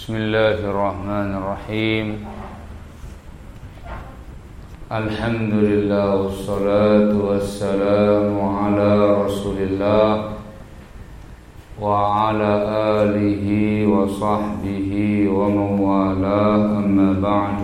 Bismillahirrahmanirrahim. Alhamdulillah wassalatu wassalamu ala Rasulillah wa ala alihi wa sahbihi wa mawala, amma ba'du.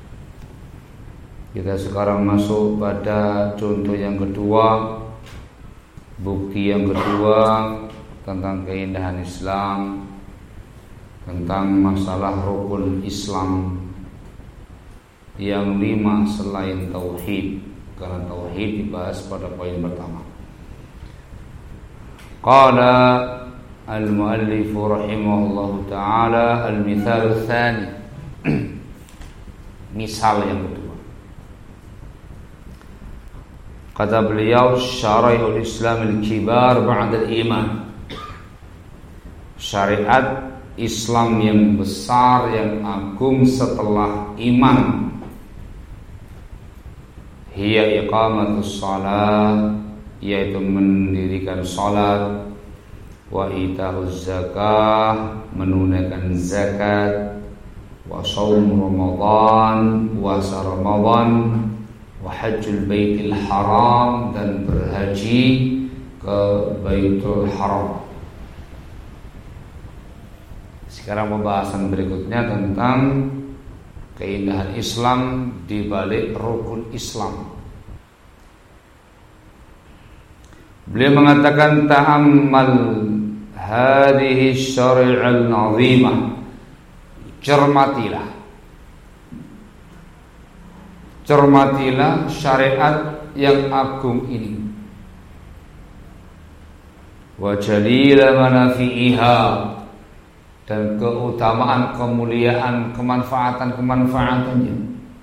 Kita sekarang masuk pada contoh yang kedua, bukti yang kedua tentang keindahan Islam, tentang masalah rukun Islam yang 5 selain tauhid, karena tauhid dibahas pada poin pertama. Qala al-muallif rahimahullahu taala al-mithal tsani, misal yang kedua. Kata beliau, syari'ul Islam al-kibar ba'da al-iman, syariat Islam yang besar, yang agung setelah iman. Hiya iqamatus shalah, yaitu mendirikan salat, wa ita'uz zakah, menunaikan zakat, wa shaum Ramadan, puasa Ramadan, wa hajjul baitil haram, dan berhaji ke Baitul Haram. Sekarang pembahasan berikutnya tentang keindahan Islam di balik rukun Islam. Beliau mengatakan, ta'ammal hadhihi syari'al 'azimah, cermatilah syariat yang agung ini, wa jalila manafi'iha, dan keutamaan, kemuliaan, kemanfaatan-kemanfaatannya,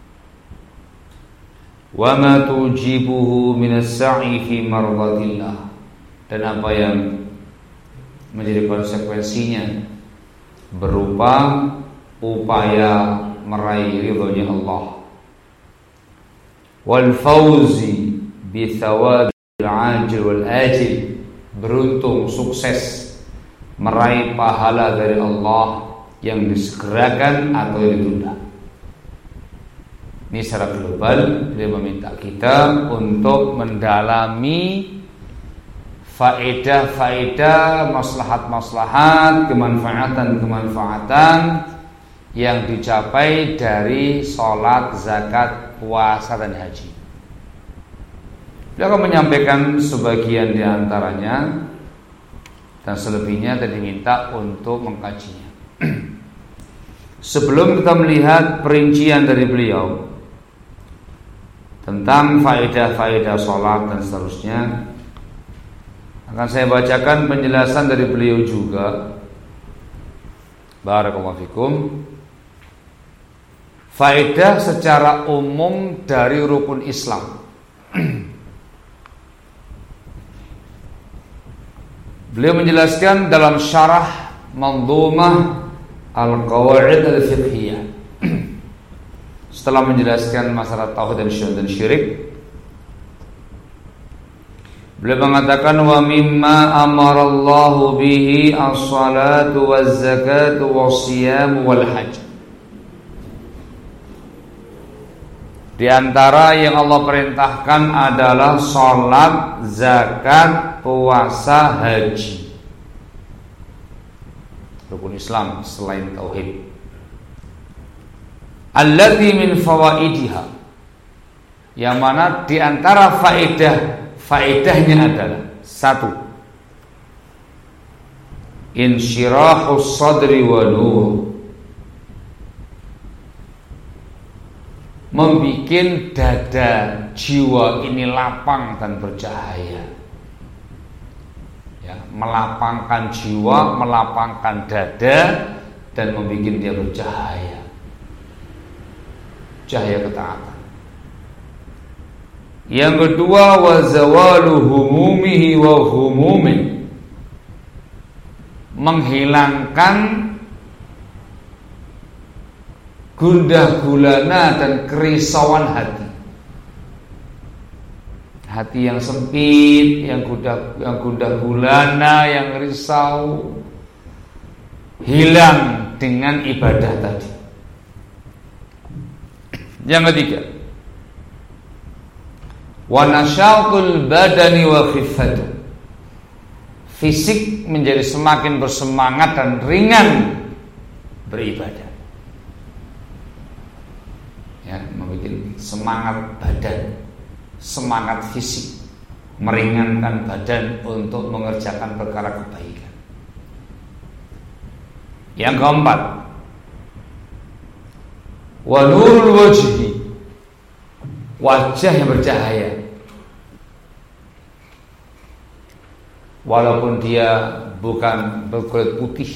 wa ma tujibuhu minas sa'i fi mardatillah, dan apa yang menjadi konsekuensinya berupa upaya meraih ridhonya Allah, wal fauzi bi thawabil ajil wal ajil, beruntung, sukses, meraih pahala dari Allah yang disegerakan atau yang ditunda. Ini secara global dia meminta kita untuk mendalami faedah-faedah, maslahat-maslahat, kemanfaatan-kemanfaatan yang dicapai dari sholat, zakat, puasa, dan haji. Dia akan menyampaikan sebagian di antaranya, dan selebihnya tadi minta untuk mengkajinya. Sebelum kita melihat perincian dari beliau tentang faedah-faedah sholat dan seterusnya, akan saya bacakan penjelasan dari beliau juga. Barakallahu fikum. Faedah secara umum dari rukun Islam. Beliau menjelaskan dalam syarah Manzumah Al-Qawaid Al-Fiqhiyah, setelah menjelaskan masalah tauhid dan syirik, beliau mengatakan, wa mimma amarallahu bihi as-salatu waz-zakatu was-siyam wal-hajj. Di antara yang Allah perintahkan adalah salat, zakat, puasa, haji. Rukun Islam selain tauhid. Allati min fawaidiha, yang mana di antara faedahnya adalah: 1. Insyirahus sadri wa nur, membikin dada jiwa ini lapang dan bercahaya. Ya, melapangkan jiwa, melapangkan dada, dan membikin dia bercahaya, cahaya ketaatan. Yang kedua, wa zawalu humumihi wa humumin, menghilangkan gundah gulana dan kerisauan hati. Hati yang sempit, yang gundah gulana, yang risau, hilang dengan ibadah tadi. Yang ketiga, wa nasyatul badani wa khiffatu, fisik menjadi semakin bersemangat dan ringan beribadah. Ya, membuat semangat badan, semangat fisik, meringankan badan untuk mengerjakan perkara kebaikan. Yang keempat, wa nurul wajhi, wajah yang bercahaya. Walaupun dia bukan berkulit putih,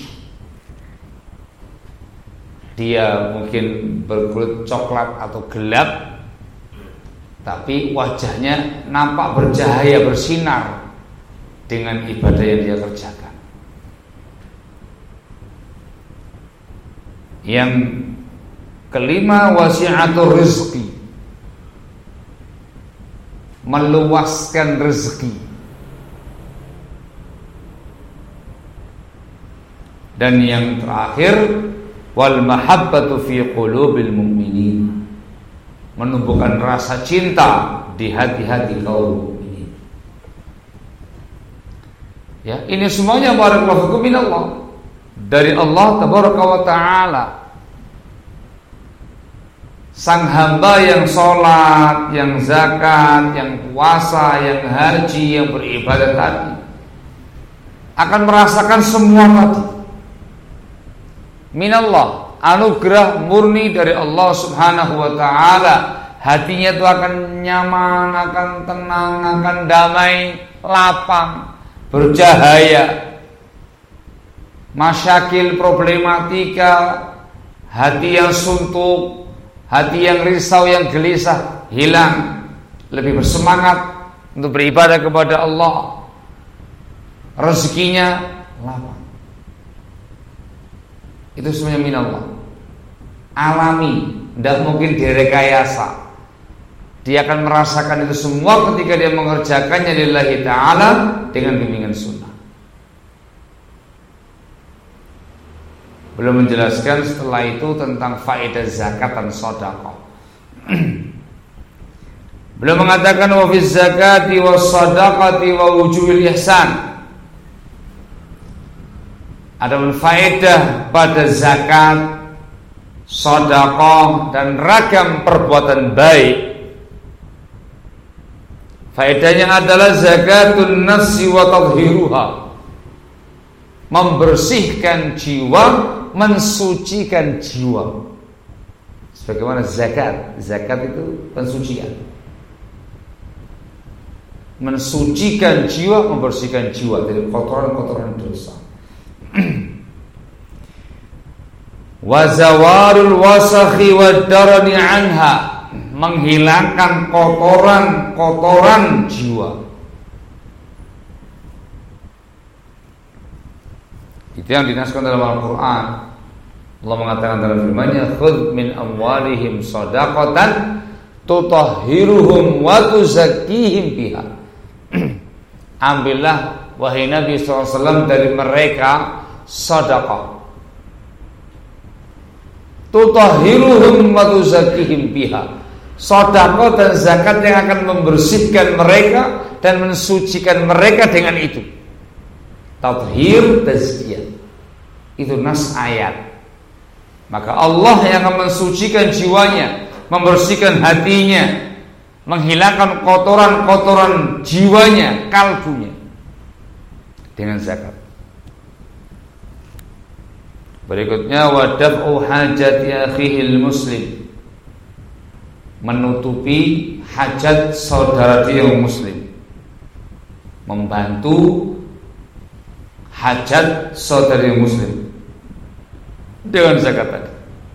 dia mungkin berkulit coklat atau gelap, tapi wajahnya nampak bercahaya, bersinar dengan ibadah yang dia kerjakan. Yang kelima, wasi'atur rizqi, meluaskan rezeki. Dan yang terakhir, wal mahabbatu fi qulubil mu'minin, menumbuhkan rasa cinta di hati-hati kaum mukminin. Ya, ini semuanya barakallahu fikum minallah, dari Allah tabaraka wa taala. Sang hamba yang sholat, yang zakat, yang puasa, yang haji, yang beribadah tadi akan merasakan semua tadi minallah, anugerah murni dari Allah subhanahu wa ta'ala. Hatinya itu akan nyaman, akan tenang, akan damai, lapang, bercahaya. Masyakil, problematika, hati yang suntuk, hati yang risau, yang gelisah, hilang. Lebih bersemangat untuk beribadah kepada Allah. Rezekinya lapang. Itu semuanya minallah, alami, tidak mungkin direkayasa. Dia akan merasakan itu semua ketika dia mengerjakannya lillahi ta'ala dengan bimbingan sunnah. Belum menjelaskan setelah itu tentang faedah zakat dan sedekah. Belum mengatakan wa fiz zakati was shadaqati wa wujuhil ihsan. Ada faedah pada zakat, sedekah dan ragam perbuatan baik. Faedahnya adalah zakatun nafsi wa tadhiruha, membersihkan jiwa, mensucikan jiwa. Sebagaimana zakat, zakat itu pensucian, mensucikan jiwa, membersihkan jiwa dari kotoran-kotoran dosa. Wa zawarul wasakhi wad darani anha, menghilangkan kotoran-kotoran jiwa. Itu yang dinaskan dalam Al-Quran. Allah mengatakan dalam firman-Nya, khudh min amwalihim shadaqatan tutahhiruhum wa tuzakkihim biha. Ambillah wahai Nabi SAW dari mereka sedekah, tutahhiruhum wa tuzakkihim biha, sedekah dan zakat yang akan membersihkan mereka dan mensucikan mereka dengan itu. Tathhir, tazkiyah, itu nas ayat. Maka Allah yang akan mensucikan jiwanya, membersihkan hatinya, menghilangkan kotoran-kotoran jiwanya, kalbunya dengan zakat. Berikutnya wadaf'u hajati akhihil muslim, menutupi hajat saudara dia yang muslim, membantu hajat saudara yang muslim dengan zakat tadi.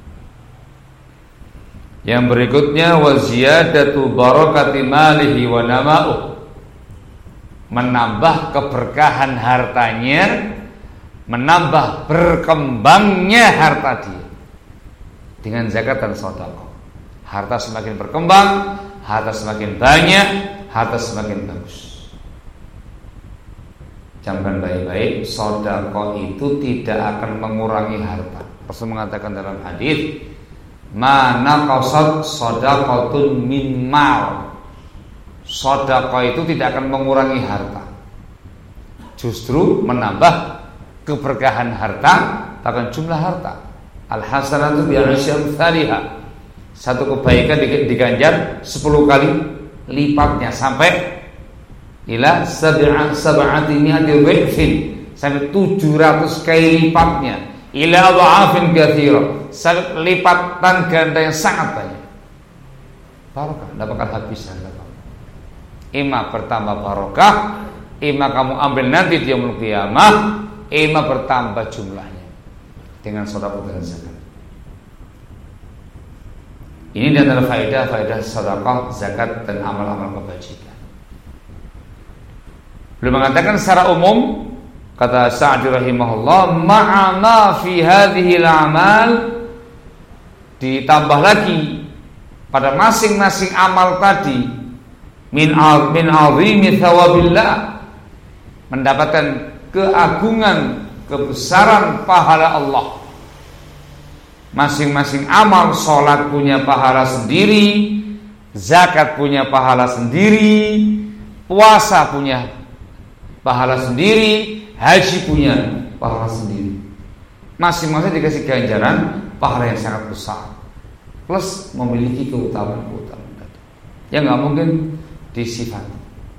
Yang berikutnya wa ziyadatu barakati malihi wa nama'u, menambah keberkahan hartanya, menambah berkembangnya harta dia dengan zakat dan sedekah. Harta semakin berkembang, harta semakin banyak, harta semakin bagus. Camkan baik-baik, sedekah itu tidak akan mengurangi harta. Rasul mengatakan dalam hadis, "Ma naqasat shadaqatun min mal." Sedekah itu tidak akan mengurangi harta. Justru menambah keberkahan harta, bahkan jumlah harta. Al-hasanatu bi'asyri amsalihha. Satu kebaikan diganjar 10 kali lipatnya sampai ila sab'ati mi'ati dhifin, sampai 700 kali lipatnya, ila dha'afin katsira, lipatan ganda yang sangat banyak. Barokah, tidak bakal habis harta. Ima bertambah barokah, ima kamu ambil nanti di yaumul qiyamah, ima bertambah jumlahnya dengan sedekah dan zakat. Ini adalah faedah sedekah, zakat dan amal-amal kebajikan. Beliau mengatakan secara umum, kata Sa'di rahimahullah, ma'ama fi hadhihi al-amal, ditambah lagi pada masing-masing amal tadi, min azimi thawabillah, mendapatkan keagungan, kebesaran pahala Allah. Masing-masing amal, sholat punya pahala sendiri, zakat punya pahala sendiri, puasa punya pahala sendiri, haji punya pahala sendiri. Masing-masing dikasih ganjaran pahala yang sangat besar, plus memiliki keutamaan-keutamaan yang nggak mungkin disifati.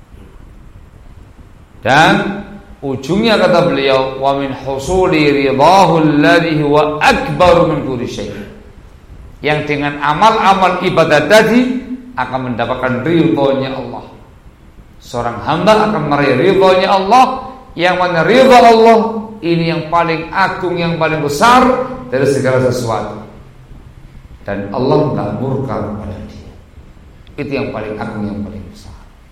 Dan ujungnya kata beliau, wa min husuli ridahu alladhi huwa akbaru min kulli syai'. Yang dengan amal-amal ibadah tadi akan mendapatkan ridhonya Allah. Seorang hamba akan meraih ridhonya Allah, yang mana ridho Allah ini yang paling agung, yang paling besar dari segala sesuatu. Dan Allah enggak murka kepada dia. Itu yang paling agung, yang paling besar.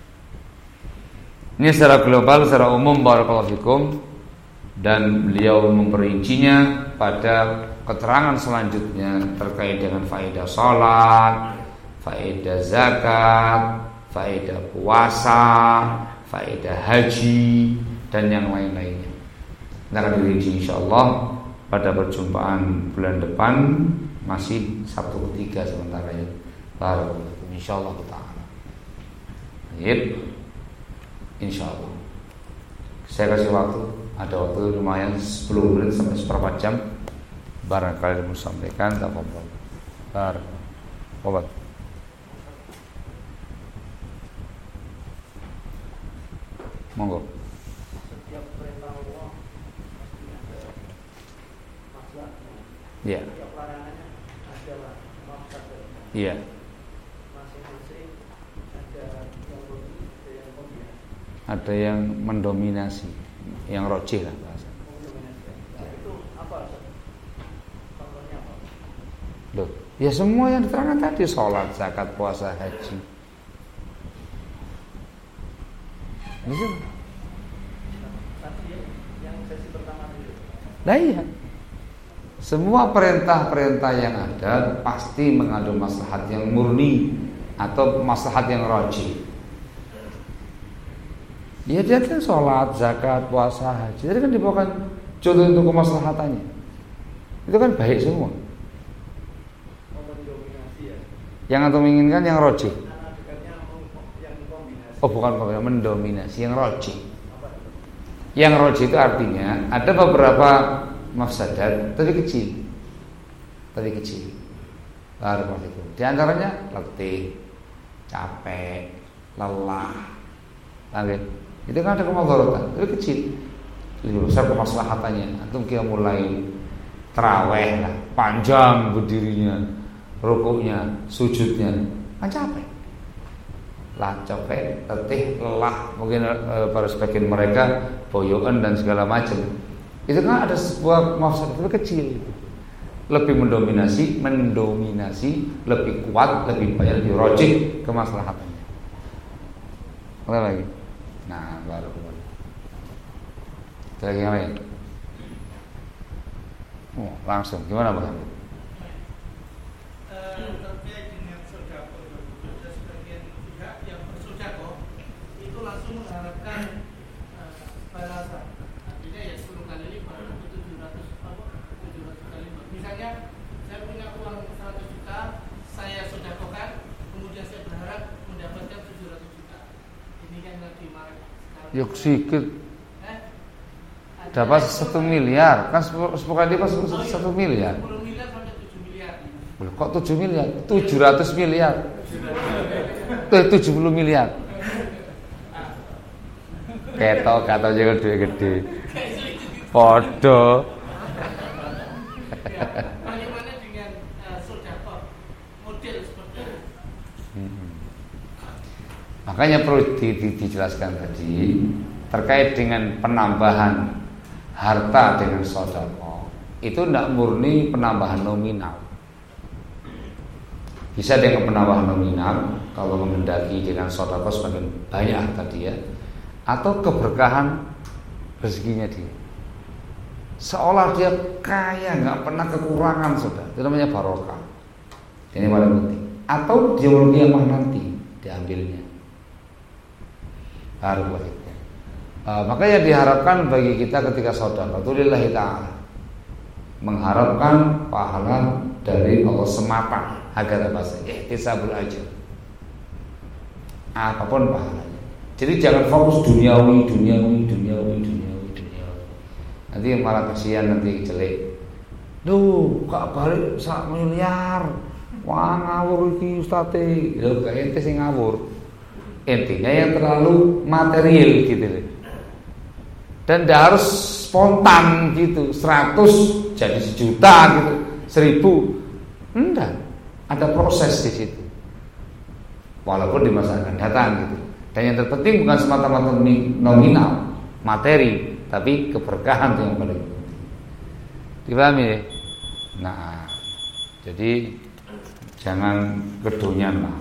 Ini secara global, secara umum, barakallahu fikum. Dan beliau memperincinya pada keterangan selanjutnya terkait dengan faedah salat, faedah zakat, faedah puasa, faedah haji, dan yang lain-lainnya. Kita akan dirinci insyaallah pada perjumpaan bulan depan, masih Sabtu ketiga sementara ya. Barakallahu fikum insyaallah taala. Baik. Insyaallah. Saya kasih waktu, ada waktu lumayan 10 menit sampai seperempat jam. Barangkali mau sampaikan, tak apa-apa. Obat. Monggo. Setiap perintah Allah pasti ada maksudnya. Iya. Setiap larangannya adalah maksudnya. Iya. Masing-masing ada yang lebih, ada yang kombinasi. Ada yang mendominasi, yang rojih lah bahasa. Mendominasi. Itu apa? Contohnya apa? Loh, ya semua yang diterangkan tadi, sholat, zakat, puasa, haji. Gitu. Tadi yang sesi pertama dulu. Nah iya. Semua perintah-perintah yang ada pasti mengandung maslahat yang murni atau maslahat yang rajih. Ya dia kan sholat, zakat, puasa, haji. Jadi kan dibawakan contoh untuk kemaslahatannya. Itu kan baik semua. Mendominasi ya. Yang antum inginkan yang rajih. Yang kombinasi. Oh bukan mendominasi, yang rajih. Yang rajih itu artinya ada beberapa mafsadat tapi kecil. Barakallahu. Di antaranya letih, capek, lelah. Oke. Itu kan ada kemudaratan, tapi kecil. Lebih besar kemaslahatannya. Antum kira mulai tarawih lah, panjang berdirinya, rukuknya, sujudnya, kan capek. Lah capek, letih, lelah, mungkin pada sebagian mereka boyokan dan segala macam. Itu kan ada sebuah mafsadat tapi kecil. Lebih mendominasi, lebih kuat, lebih banyak, lebih rajih kemaslahatannya. Apa lagi? Nah, baru kembali. Lagi yang lain. Oh, langsung. Gimana Bang? Terkait dengan sedekah, ada sebagian pihak yang bersedekah itu langsung mengharapkan balasan. Yuk sikit. Dapat 1 miliar, kan sepokoknya pas 1 miliar. 10 miliar sampai 7 miliar. Kok 7 miliar? 700 miliar. 70 miliar. Ketok kata juga gede. Podo. Bagaimana dengan sedekah model seperti itu? Makanya perlu dijelaskan tadi terkait dengan penambahan harta dengan sedekah. Itu tidak murni penambahan nominal. Bisa dengan penambahan nominal kalau menghendaki dengan sedekah semakin banyak harta dia, atau keberkahan rezekinya dia. Seolah dia kaya, nggak pernah kekurangan, sudah. Itu namanya barokah. Ini paling penting. Atau dia mau kiamah nanti diambilnya. Barokah itu. Makanya diharapkan bagi kita ketika sedekah itu lillahi ta'ala, mengharapkan pahala dari Allah semata, agar apa saja ihtisabul ajr, apapun pahalanya. Jadi jangan fokus duniawi. Nanti malah kasihan, nanti jelek. Duh, kak balik 1 miliar. Wah, ngawur iki ustate. Lho, gak ente sing ngawur. Intinya yang terlalu material gitu deh. Dan tidak harus spontan gitu, 100 jadi 1 juta gitu, 1000. Enggak, ada proses di situ. Walaupun di masa akan datang gitu. Dan yang terpenting bukan semata-mata nominal, materi, tapi keberkahan itu yang paling penting. Dipahami ya? Nah, jadi jangan kedonyan lah.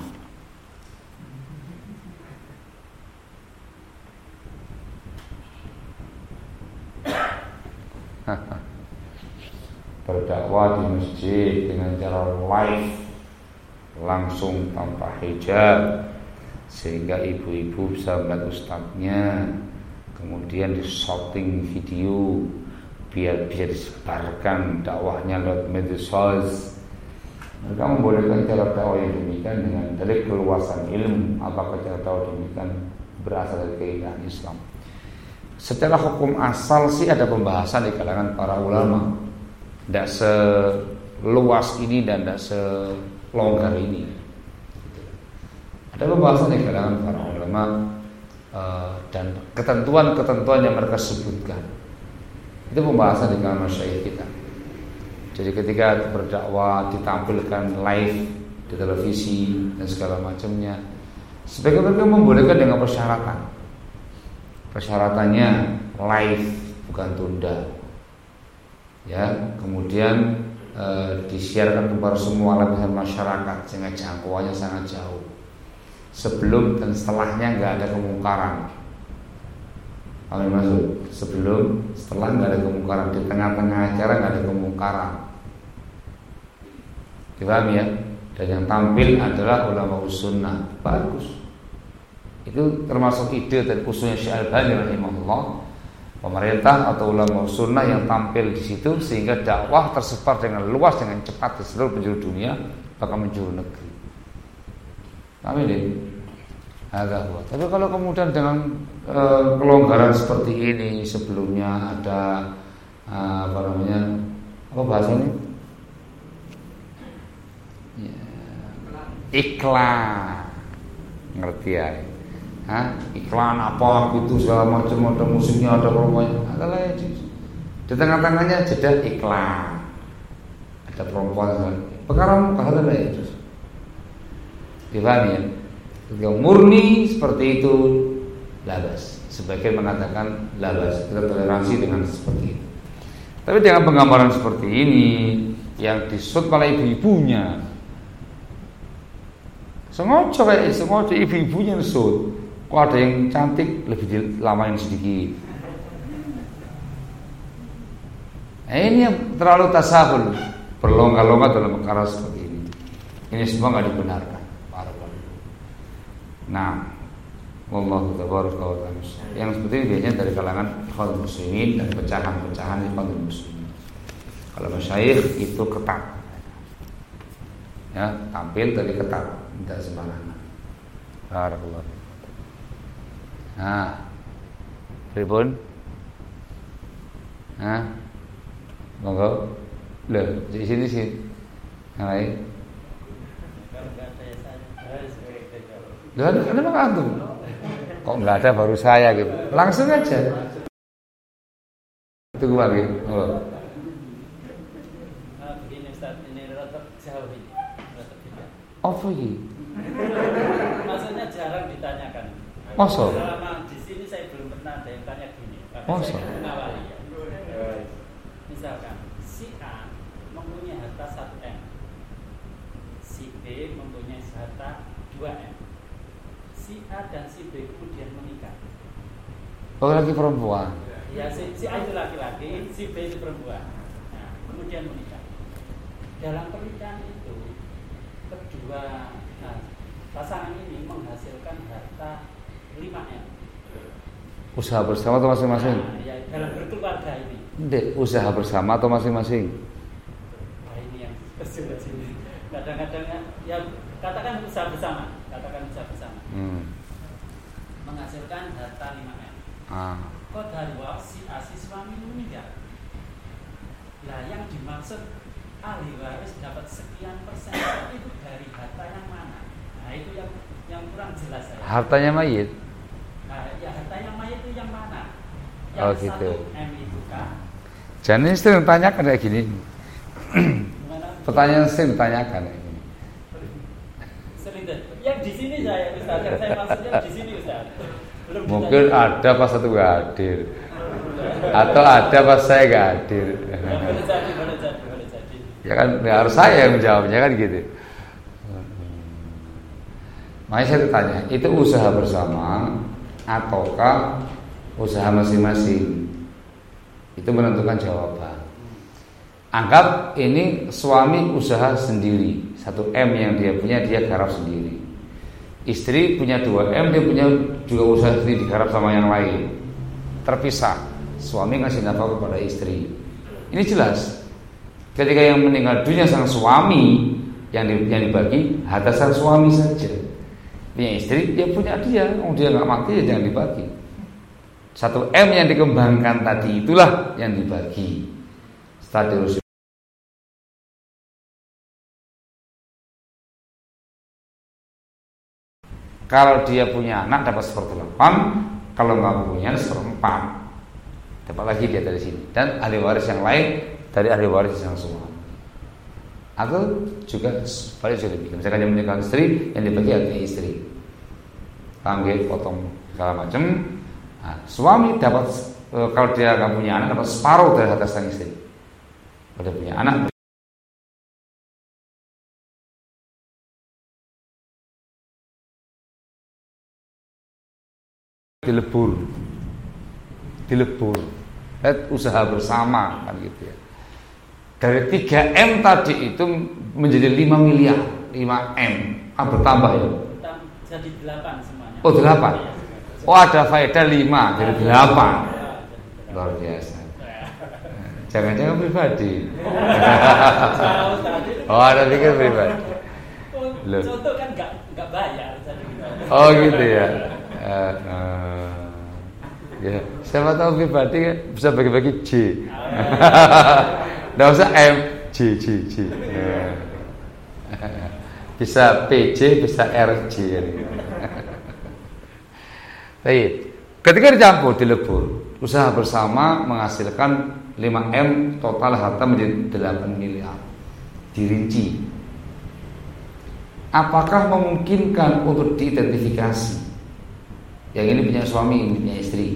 Berdakwah di masjid dengan cara live, langsung tanpa hijab, sehingga ibu-ibu bisa melihat ustadznya, kemudian di shooting video biar bisa disebarkan dakwahnya lewat media sosial. Mereka membolehkan cara dakwah yang demikian dengan dari keluasan ilmu. Apakah cara dakwah demikian berasal dari keindahan Islam? Secara hukum asal sih ada pembahasan di kalangan para ulama. Tidak seluas ini dan tidak selonggar ini. Ada pembahasan di kalangan para ulama dan ketentuan-ketentuan yang mereka sebutkan. Itu pembahasan di kalangan masyayikh kita. Jadi ketika berdakwah ditampilkan live di televisi dan segala macamnya, sebagian mereka membolehkan dengan persyaratan. Persyaratannya live, bukan tunda. Ya, kemudian disiarkan kepada semua lapisan masyarakat sehingga jangkauannya sangat jauh. Sebelum dan setelahnya nggak ada kemungkaran. Kami maksud sebelum, setelah nggak ada kemungkaran, di tengah-tengah acara nggak ada kemungkaran. Dipahami ya? Dan yang tampil adalah ulama sunnah. Bagus. Itu termasuk ide dan usulnya Syekh Al-Albani rahimahullah. Pemerintah atau ulama sunnah yang tampil di situ sehingga dakwah tersebar dengan luas, dengan cepat di seluruh penjuru dunia, bahkan penjuru negeri. Amin ya. Agak kuat. Tapi kalau kemudian dengan kelonggaran seperti ini, sebelumnya ada apa bahasanya? Ya, iklan, ngerti ya? Iklan apa gitu segala macam, ada musiknya, ada promonya, adalah di tengah-tengahnya jeda iklan, ada perempuan, perkara hal itu. Dipahami ya? Ketika murni seperti itu labas. Sebagian mengatakan labas, kita toleransi dengan seperti itu. Tapi dengan penggambaran seperti ini yang disut oleh ibu-ibunya, sengaja ibu-ibunya disut. Kok ada yang cantik lebih dilamain sedikit. Ini yang terlalu tasahul, berlongga-longga dalam perkara seperti ini. Ini semua nggak dibenarkan. Nah, wallahu tabaraka wa ta'ala. Yang seperti ini biasanya dari kalangan ikhwan muslimin dan pecahan-pecahan ikhwan muslimin. Kalau masyayikh itu ketat. Ya, tampil dari ketat, tidak sembarangan. Barakallahu. Nah, Pripun? Hah? Monggo. Loh, di sini sih. Hai. Loh, kenapa antum? Kok enggak ada baru saya gitu. Langsung aja. Tunggu lagi. Oh. Begini Ustaz, ini rada jauh ini. Rada beda. Apa iki? Maksudnya jarang ditanyakan. Masa? Selama di sini saya belum pernah ada yang tanya gini. Masa? Saya mengawali ya. Misalkan si A mempunyai harta 1M, si B mempunyai harta 2M. Si A dan si B kemudian menikah. Oh, lagi perempuan. Ya, si A itu laki-laki, si B itu perempuan. Nah, kemudian menikah. Dalam pernikahan itu kedua pasangan ini menghasilkan harta 5M. Usaha bersama atau masing-masing? Nah, ya, dalam berkeluarga ini. Ndek, usaha bersama atau masing-masing? Nah, ini yang kesulitan sini. Kadang-kadang ya katakan usaha bersama, menghasilkan harta 5M. Qadarwa si suami meninggal. Nah, yang dimaksud ahli waris dapat sekian persen itu dari harta yang mana? Nah, itu yang kurang jelas saya. Hartanya mayit. Nah, ya hartanya mayit itu yang mana? Yang gitu. 1M itu kah? Jangan sering tanyakan kayak gini. Pertanyaan sering ditanyakan kayak gini. Sering deh. Yang di sini saya Ustaz, saya maksudnya di sini Ustaz. Mungkin ada pas satu gak hadir, atau ada pas saya gak hadir. Boleh jadi. Ya kan, ya harus saya yang menjawabnya kan gitu. Makanya saya tanya, itu usaha bersama ataukah usaha masing-masing? Itu menentukan jawaban. Anggap ini suami usaha sendiri, 1M yang dia punya dia garap sendiri. Istri punya 2M, dia punya juga usaha sendiri digarap sama yang lain. Terpisah. Suami ngasih nafkah kepada istri. Ini jelas. Ketika yang meninggal dunia sang suami, yang dibagi harta sang suami saja. Punya istri, dia punya dia. Dia nggak mati, ya jangan dibagi. 1M yang dikembangkan tadi itulah yang dibagi. Setelah diurus. Kalau dia punya anak dapat 1/8, kalau nggak punya 1/4, dapat lagi dia dari sini. Dan ahli waris yang lain dari ahli waris yang semua. Atau juga sebaliknya juga demikian. Misalkan yang menikah istri, yang dibagi hanya istri. Panggil, potong segala macam. Nah, suami dapat kalau dia nggak punya anak dapat separuh dari harta sang istri. Kalau dia punya anak. dilebur usaha bersama kan gitu ya. Dari 3M tadi itu menjadi 5 miliar 5M bertambah ya. Jadi 8 semuanya. Oh 8. Oh ada faedah 5 dari 8. Luar biasa. Jangan-jangan pribadi. Oh ada pikir pribadi. Loh. Contoh kan nggak bayar. Oh gitu ya. Ya, siapa tahu pribadi bisa bagi-bagi J. Nggak usah M, J. Bisa PJ, bisa RJ. Baik. Ketika dicampur, dilebur, usaha bersama menghasilkan 5M, total harta menjadi 8 miliar. Dirinci. Apakah memungkinkan untuk diidentifikasi? Yang ini punya suami, ini punya istri.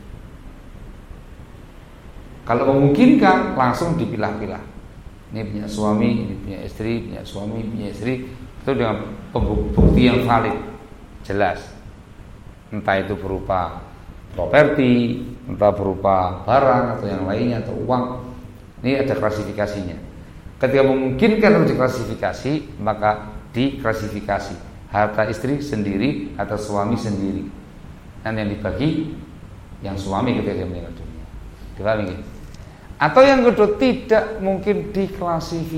Kalau memungkinkan, langsung dipilah-pilah. Ini punya suami, ini punya istri, punya suami, punya istri. Itu dengan bukti yang valid, jelas. Entah itu berupa properti, entah berupa barang atau yang lainnya atau uang. Ini ada klasifikasinya. Ketika memungkinkan untuk diklasifikasi, maka diklasifikasi. Harta istri sendiri, harta suami sendiri. Dan yang dibagi yang suami ketika dia meninggal dunia. Dipahami nggih? Atau yang kedua tidak mungkin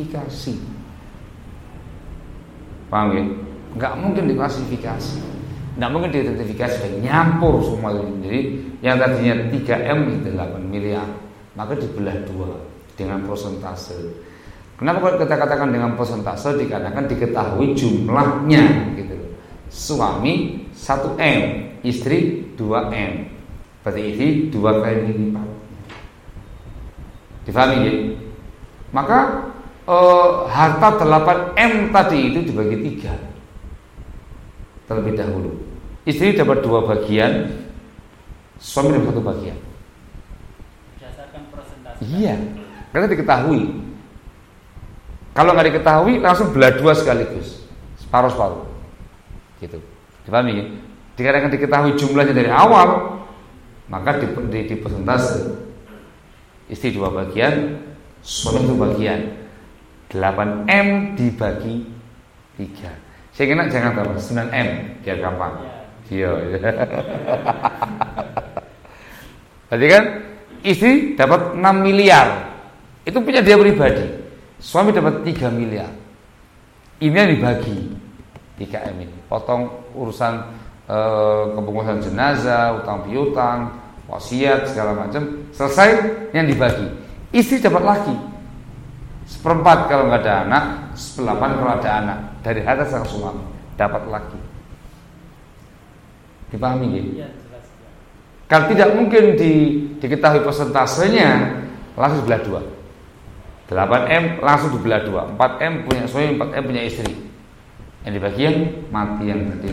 diklasifikasi. Paham nggih? Enggak mungkin diklasifikasi. Nggak mungkin diidentifikasi dan nyampur semua ini. Jadi yang tadinya 3M itu 8 miliar, maka dibelah 2 dengan persentase. Kenapa kalau kita katakan dengan persentase? Dikarenakan diketahui jumlahnya gitu. Suami 1M, istri 2M. Berarti istri 2 kali lipat. Difahami ya? Maka harta 8M tadi itu dibagi 3 terlebih dahulu. Istri dapat 2 bagian, suami dapat 1 bagian. Berdasarkan persentase. Iya, karena diketahui. Kalau nggak diketahui langsung belah 2 sekaligus, separuh-separuh. Gitu. Dipahami ya? Dikarenakan diketahui jumlahnya dari awal, maka di persentase istri 2 bagian, suami 1 bagian. 8M dibagi 3. Saya kira jangan tambah 9M biar gampang. Iya. Berarti kan istri dapat 6 miliar. Itu punya dia pribadi. Suami dapat 3 miliar. Ini yang dibagi 3M ini. Potong urusan kepengurusan jenazah, utang piutang, wasiat segala macam. Selesai yang dibagi. Istri dapat lagi 1/4 kalau nggak ada anak, 1/8 kalau ada anak. Dari harta sang suami dapat lagi. Dipahami ya? Kalau tidak mungkin diketahui persentasenya, langsung belah 2. 8M langsung dibelah 2. 4M punya suami, 4M punya istri. Yang dibagi yang mati yang tadi.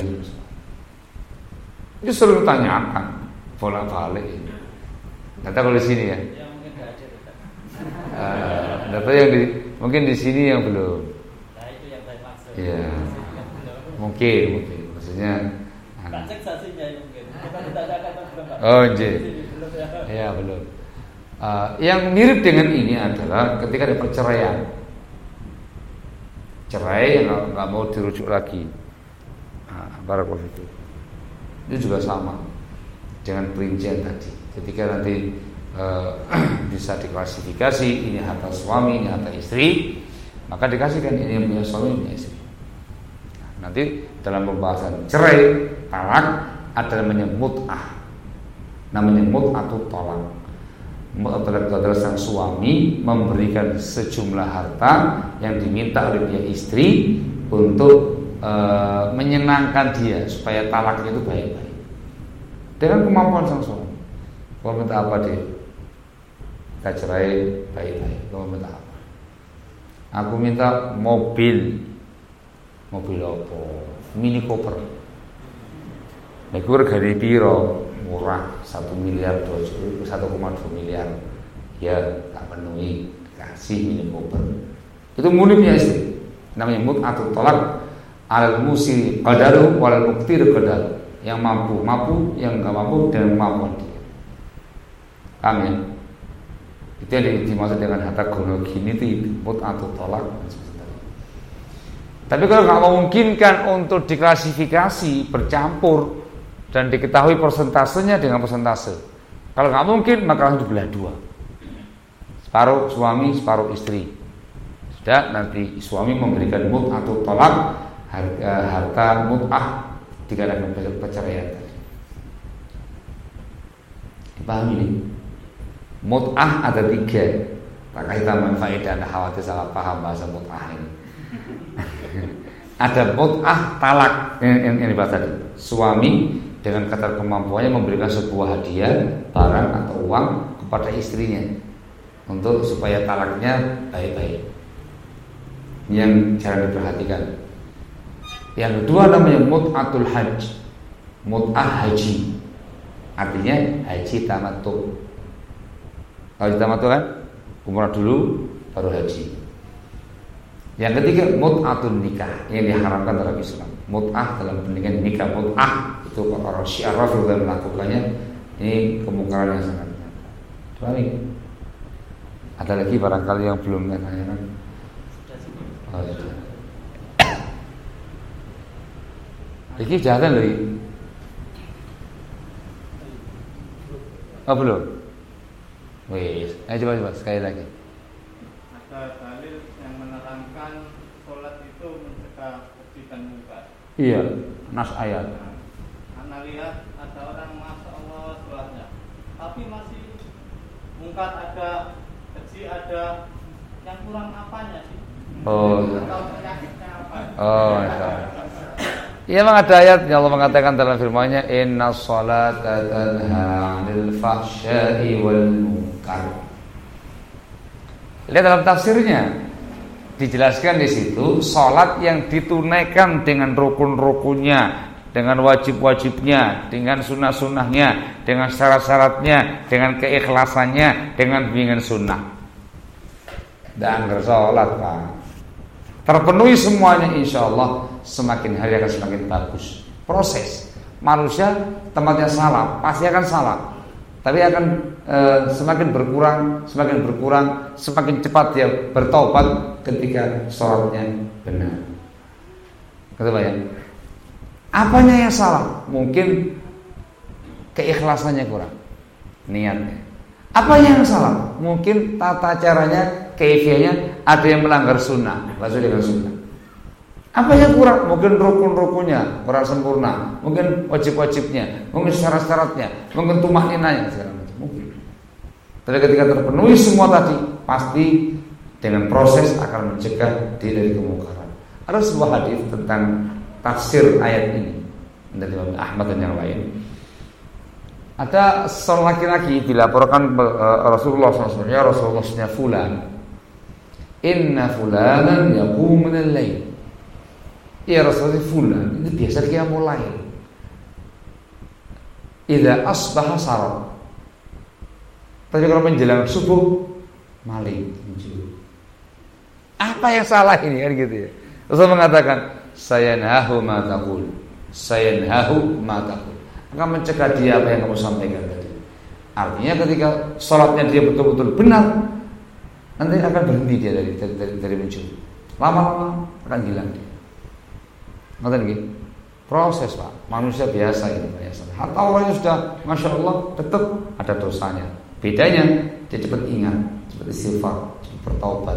Itu selalu tanyakan bolak-balik. Data kalau di sini ya. Ya mungkin nggak ada. Data yang mungkin di sini yang belum. Ya, mungkin maksudnya. Cek saksinya mungkin. Oh, ya belum. Yang mirip dengan ini adalah ketika ada perceraian, cerai yang nggak mau dirujuk lagi. Barakallahu itu. Itu juga sama dengan perincian tadi. Ketika nanti bisa diklasifikasi ini harta suami, ini harta istri, maka dikasihkan ini yang punya suami, punya istri. Nanti dalam pembahasan cerai, talak ada namanya mut'ah. Namanya mut'ah atau talak. Mut'ah itu adalah sang suami memberikan sejumlah harta yang diminta oleh pihak istri untuk menyenangkan dia supaya talaknya itu baik-baik. Dengan kemampuan sang suami. Kalau minta apa dia? Kita cerai baik-baik. Kalau minta apa? Aku minta mobil. Mobil apa? Mini Cooper. Nek regane piro? Murah, 1 miliar 1,2 miliar. Ya, tak penuhi, kasih Mini Cooper. Itu mulimnya istri. Namanya mut'atul talak alal musi qadaru wal muqtir qadar. Yang mampu, yang enggak mampu dengan kemampuan dia. Paham ya? Itu yang dimaksud dengan harta gono gini itu mut'atul talak. Tapi kalau nggak memungkinkan untuk diklasifikasi bercampur dan diketahui persentasenya dengan persentase, kalau nggak mungkin maka langsung dibelah 2. Separuh suami, separuh istri. Sudah nanti suami memberikan mut'atul talak, harta mut'ah dikarenakan perceraian tadi. Dipahami ini? Mut'ah ada 3. Maka kita faedah, anda khawatir salah paham bahasa mut'ah ini. Ada mut'ah talak yang dibahas tadi. Suami dengan kadar kemampuannya memberikan sebuah hadiah, barang atau uang kepada istrinya untuk supaya talaknya baik-baik. Yang jarang diperhatikan. Yang kedua namanya mut'atul hajj. Mut'ah haji. Artinya haji tamattu. Haji tamattu kan umrah dulu baru haji. Yang ketiga mut'atun nikah, yang diharamkan dalam Islam. Mut'ah dalam pendidikan nikah, mut'ah itu orang Syiah Rafidhah melakukannya. Ini kemungkaran yang sangat nyata. Baik. Ada lagi barangkali yang belum ditanyakan? Oh, sudah. Ini jalan loh. Oh belum. Wih, coba sekali lagi. Ada dalil yang menerangkan sholat itu mencegah keji dan mungkar. Iya, nas ayat. pernah lihat ada orang masya Allah sholatnya, tapi masih mungkin ada kecil, ada yang kurang apanya sih? Atau penyakitnya apa? Iya, memang ada ayat yang Allah mengatakan dalam firman-Nya, inna sholata tanha 'anil fahsya'i wal munkar. Lihat dalam tafsirnya, dijelaskan di situ salat yang ditunaikan dengan rukun-rukunnya, dengan wajib-wajibnya, dengan sunnah-sunnahnya, dengan syarat-syaratnya, dengan keikhlasannya, dengan bimbingan sunnah. Dan bersolat, Pak, terpenuhi semuanya, insya Allah semakin hari akan semakin bagus. Proses manusia tempatnya salah, pasti akan salah, tapi akan semakin berkurang, semakin cepat dia bertobat ketika sholatnya benar. Kata ya, apanya yang salah? Mungkin keikhlasannya kurang, niatnya. Apanya yang salah? Mungkin tata caranya, kaifiahnya ada yang melanggar sunnah, maksud dengan sunnah. Apa yang kurang? Mungkin rukun-rukunnya kurang sempurna, mungkin wajib-wajibnya, mungkin syarat-syaratnya, mungkin tumakninanya, segala macam. Mungkin. Tapi ketika terpenuhi semua tadi, pasti dengan proses akan mencegah diri dari kemungkaran. Ada sebuah hadis tentang tafsir ayat ini dari Imam Ahmad dan yang lain. Ada seorang laki-laki dilaporkan Rasulullah SAW, ya Rasulullah fulan, inna fulanan yaqumu minal lail. Ya Rasulullah, fulan itu biasa qiyamul lail. Idza asbaha sarat. Tapi kalau menjelang subuh maling muncul. Apa yang salah ini, kan gitu ya. Rasul mengatakan, sayanhahu ma taqul. Sayanhahu ma taqul. Akan mencegah dia apa yang kamu sampaikan tadi. Artinya ketika sholatnya dia betul-betul benar, nanti akan berhenti dia dari mencuri. Lama-lama akan hilang dia. Ngerti gitu? Proses, Pak. Manusia biasa ini, biasa. Hatta orang yang sudah masya Allah tetap ada dosanya. Bedanya dia cepat ingat, cepat istighfar, cepat bertaubat.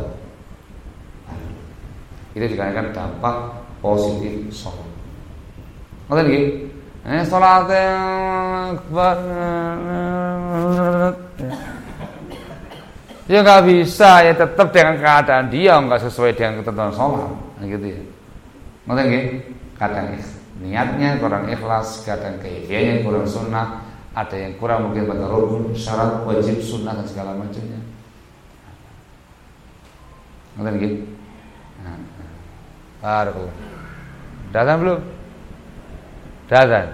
Itu dikarenakan dampak positif sholat. Ngerti gitu? Sholat yang ya nggak bisa, ya tetap dengan keadaan dia nggak sesuai dengan ketentuan sholat, gitu ya. Maksudnya gini, kadang niatnya kurang ikhlas, kadang kaifiahnya kurang sunnah, ada yang kurang mungkin pada rukun, syarat, wajib, sunnah dan segala macamnya. Maksudnya gini. Baru datang belum? Datang.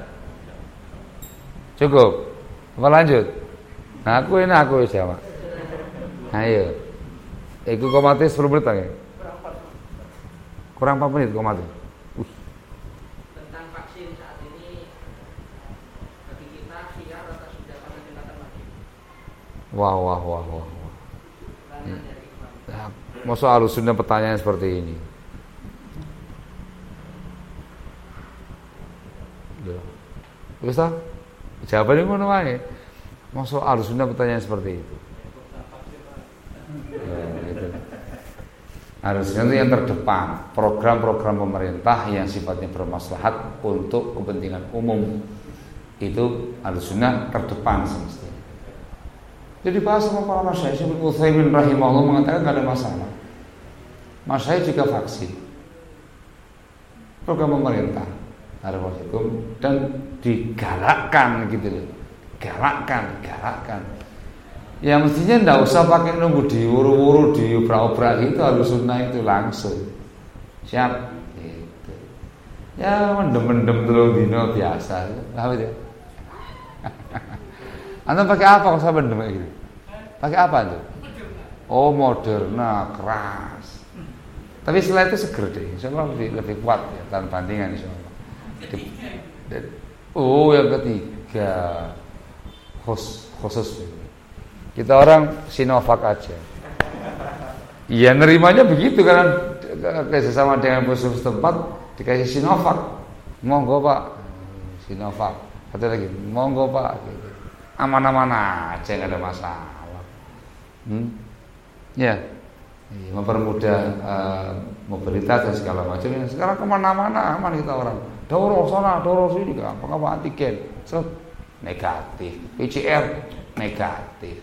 Cukup. Apa lanjut? Nah, aku siapa? Ayo. Iku komati 10 menit lagi. Kurang 4 menit komati. Tentang vaksin saat ini, bagi kita siar atau sudah pada tingkatan wajib? Wah. Masa harus sudah pertanyaan seperti ini. Bisa? Jawabannya ngono wae. Masa harus sudah pertanyaan seperti itu. Gitu. Harusnya itu yang terdepan, program-program pemerintah yang sifatnya bermaslahat untuk kepentingan umum itu harusnya terdepan semestinya. Jadi bahas sama para masyayikh, Ibnu Utsaimin rahimahullah mengatakan tidak ada masalah. Masyayikh juga vaksin. Program pemerintah Assalamualaikum, dan digalakkan gitu loh. Galakkan. Ya mestinya ndak usah pakai nunggu diuru-uru, diobrak-obrak gitu, harus sunnah itu langsung. Siap gitu. Ya mendem-mendem telung dino biasa. Apa itu? Anda pakai apa kalau saya mendem kayak gitu? Pakai apa itu? Oh, Moderna, keras. Tapi setelah itu seger deh. Insyaallah lebih kuat ya, tanpa bandingan insyaallah. Oh, yang ketiga khusus kita orang Sinovac aja. Iya, nerimanya begitu kan, kerjasama dengan puskesmas tempat dikasih Sinovac. Monggo Pak, Sinovac. Satu lagi, monggo Pak. Aman-aman aja, nggak ada masalah. Ya, mempermudah mobilitas dan segala macam. Sekarang kemana-mana aman kita orang. Doro sana, doro sini, apa antigen, negatif, PCR negatif,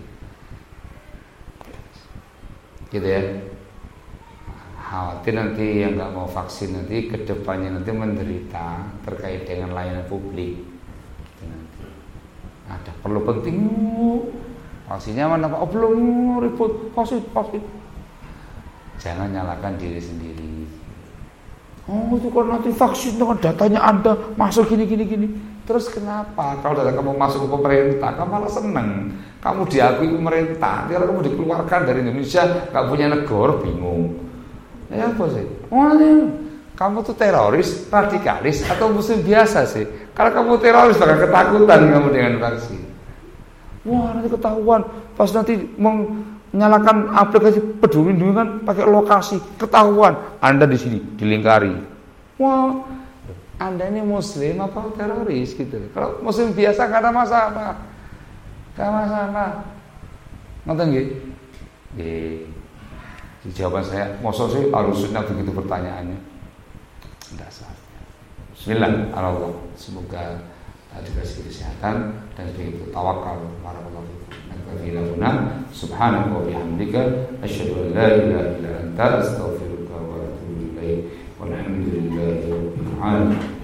gitu ya. Khawatir nanti yang nggak mau vaksin nanti kedepannya nanti menderita terkait dengan layanan publik. Nanti ada perlu penting vaksinnya mana Pak? Oh, belum ribut vaksin. Jangan nyalakan diri sendiri. Oh itu kan nanti vaksin dengan datanya Anda masuk gini. Terus kenapa? Kalau data kamu masuk ke pemerintah, kamu malah seneng. Kamu diakui pemerintah. Kalau kamu dikeluarkan dari Indonesia, nggak punya negara, bingung. Ya apa sih? Oh nanti kamu tuh teroris, radikalis atau muslim biasa sih? Kalau kamu teroris bakal ketakutan kamu dengan vaksin. Wah nanti ketahuan. Pas nanti menyalakan aplikasi Peduli Lindungi kan pakai lokasi, ketahuan Anda di sini dilingkari. Wah, Anda ini muslim apa teroris gitu. Kalau muslim biasa nggak ada masalah. Nonton gitu? Jawaban saya, masa sih Ahlussunnah begitu pertanyaannya? Tidak salah. Bismillah, semoga dikasih kesehatan dan begitu tawakal barakallahu fikum. Subhanaka wa bihamdika asyhadu an la ilaha illa anta astaghfiruka wa atubu ilaik. Walhamdulillahi rabbil alamin.